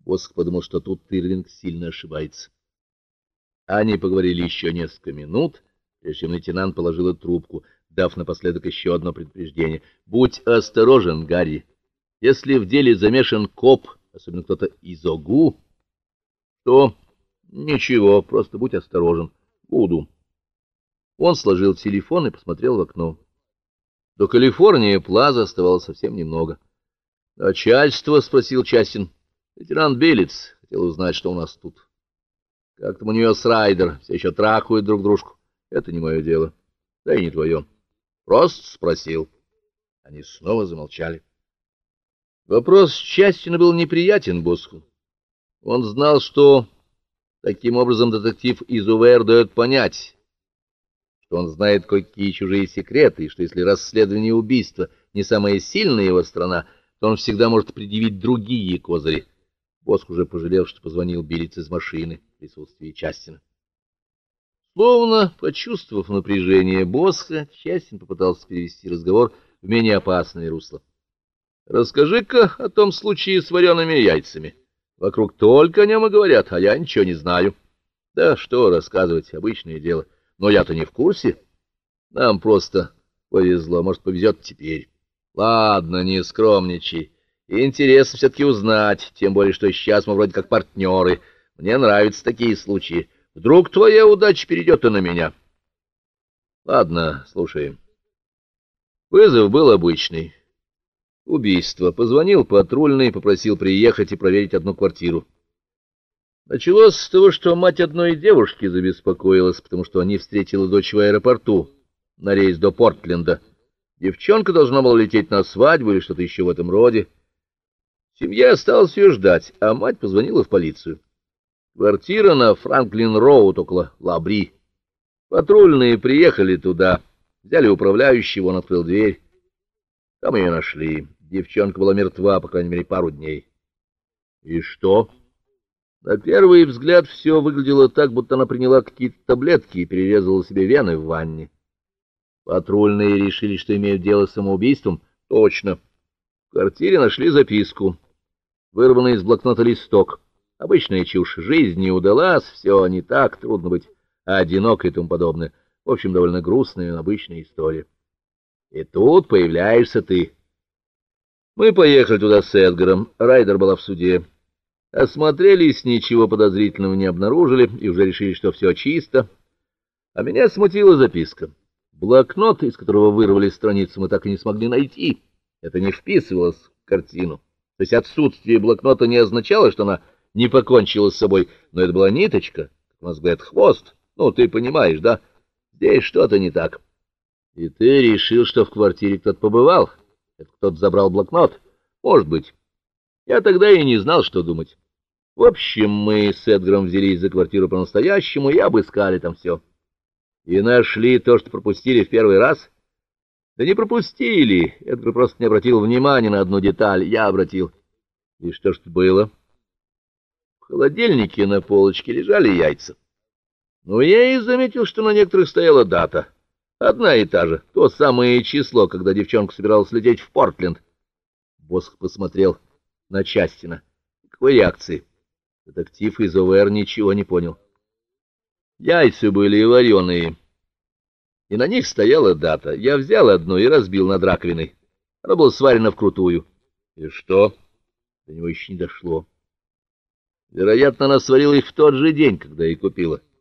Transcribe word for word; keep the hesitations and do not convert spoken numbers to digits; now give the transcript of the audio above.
Босх подумал, что тут Тырлинг сильно ошибается. Они поговорили еще несколько минут, прежде чем лейтенант положила трубку, дав напоследок еще одно предупреждение. «Будь осторожен, Гарри. Если в деле замешан коп, особенно кто-то из ОГУ, то ничего, просто будь осторожен. Буду». Он сложил телефон и посмотрел в окно. До Калифорнии Плаза оставалось совсем немного. «Начальство?» — спросил Частин. «Лейтенант Билец хотел узнать, что у нас тут. Как там у нее с Райдер? Все еще трахают друг дружку. Это не мое дело. Да и не твое. Просто спросил». Они снова замолчали. Вопрос Частина был неприятен Босху. Он знал, что таким образом детектив из УВР дает понять, что он знает кое-какие чужие секреты, и что если расследование убийства не самая сильная его страна, то он всегда может предъявить другие козыри. Босх уже пожалел, что позвонил Билец из машины в присутствии Частина. Словно почувствовав напряжение Босха, Частин попытался перевести разговор в менее опасное русло. «Расскажи-ка о том случае с вареными яйцами. Вокруг только о нем и говорят, а я ничего не знаю». «Да что рассказывать, обычное дело. Но я-то не в курсе. Нам просто повезло, может, повезет теперь». «Ладно, не скромничай. Интересно все-таки узнать, тем более, что сейчас мы вроде как партнеры. Мне нравятся такие случаи. Вдруг твоя удача перейдет и на меня». «Ладно, слушай. Вызов был обычный. Убийство. Позвонил патрульный, попросил приехать и проверить одну квартиру. Началось с того, что мать одной девушки забеспокоилась, потому что они встретила дочь в аэропорту на рейс до Портленда. Девчонка должна была лететь на свадьбу или что-то еще в этом роде. Семья осталась ее ждать, а мать позвонила в полицию. Квартира на Франклин-Роуд около Лабри. Патрульные приехали туда, взяли управляющего, он открыл дверь. Там ее нашли. Девчонка была мертва, по крайней мере, пару дней. И что? На первый взгляд все выглядело так, будто она приняла какие-то таблетки и перерезала себе вены в ванне. Патрульные решили, что имеют дело с самоубийством. Точно. В квартире нашли записку, вырванный из блокнота листок. Обычная чушь. Жизнь не удалась, все не так, трудно быть одинокой и тому подобное. В общем, довольно грустная, обычная история. И тут появляешься ты. Мы поехали туда с Эдгаром. Райдер была в суде. Осмотрелись, ничего подозрительного не обнаружили и уже решили, что все чисто. А меня смутила записка. Блокнот, из которого вырвали страницу, мы так и не смогли найти. Это не вписывалось в картину. То есть отсутствие блокнота не означало, что она не покончила с собой, но это была ниточка, как у нас говорят, хвост. Ну, ты понимаешь, да? Здесь что-то не так. И ты решил, что в квартире кто-то побывал? Это кто-то забрал блокнот? Может быть. Я тогда и не знал, что думать. В общем, мы с Эдгаром взялись за квартиру по-настоящему и обыскали там все. И нашли то, что пропустили в первый раз. Да не пропустили. Эдгар просто не обратил внимания на одну деталь. Я обратил. И что ж это было? В холодильнике на полочке лежали яйца. Но я и заметил, что на некоторых стояла дата. Одна и та же. То самое число, когда девчонка собиралась лететь в Портленд. Босх посмотрел на Частина. Какой реакции? Детектив из ОВР ничего не понял. Яйца были вареные, и на них стояла дата. Я взял одну и разбил над раковиной. Она была сварена вкрутую. И что? До него еще не дошло. Вероятно, она сварила их в тот же день, когда и купила.